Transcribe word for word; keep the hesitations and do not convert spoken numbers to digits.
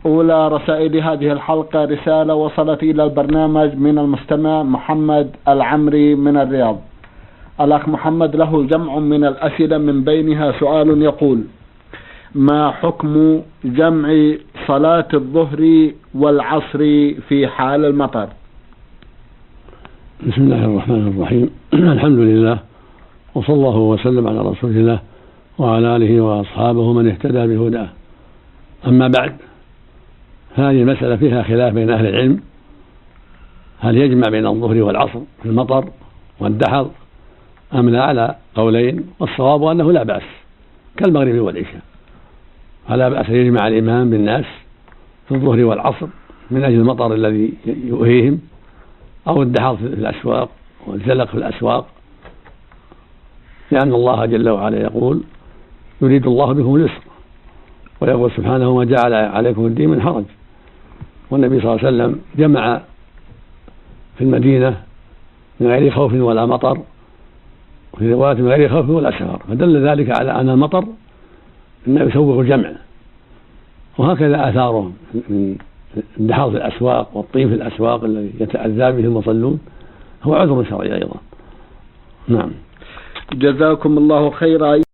أولى رسائل هذه الحلقة رسالة وصلت إلى البرنامج من المستمع محمد العمري من الرياض. الأخ محمد له جمع من الأسئلة، من بينها سؤال يقول: ما حكم جمع صلاة الظهر والعصر في حال المطر؟ بسم الله الرحمن الرحيم. الحمد لله، وصلى الله وسلم على رسول الله وعلى آله وأصحابه من اهتدى بهداه. أما بعد، هذه المسألة فيها خلاف بين أهل العلم، هل يجمع بين الظهر والعصر في المطر والدحر أم لا، على قولين، والصواب أنه لا بأس كالمغرب والعشاء، فلا بأس يجمع الإمام بالناس في الظهر والعصر من أجل المطر الذي يؤهيهم، أو الدحر في الأسواق والزلق في الأسواق، لأن الله جل وعلا يقول: يريد الله بكم اليسر، ويقول سبحانه: وما جعل عليكم الدين من حرج. والنبي صلى الله عليه وسلم جمع في المدينة من غير خوف ولا مطر، وفي رواية من غير خوف ولا سفر، فدل ذلك على أن المطر إنه يسوغ الجمع. وهكذا آثاره من الدحر في الأسواق والطين في الأسواق الذي يتأذى به المصلون هو عذر شرعي أيضا. نعم. جزاكم الله خيرا.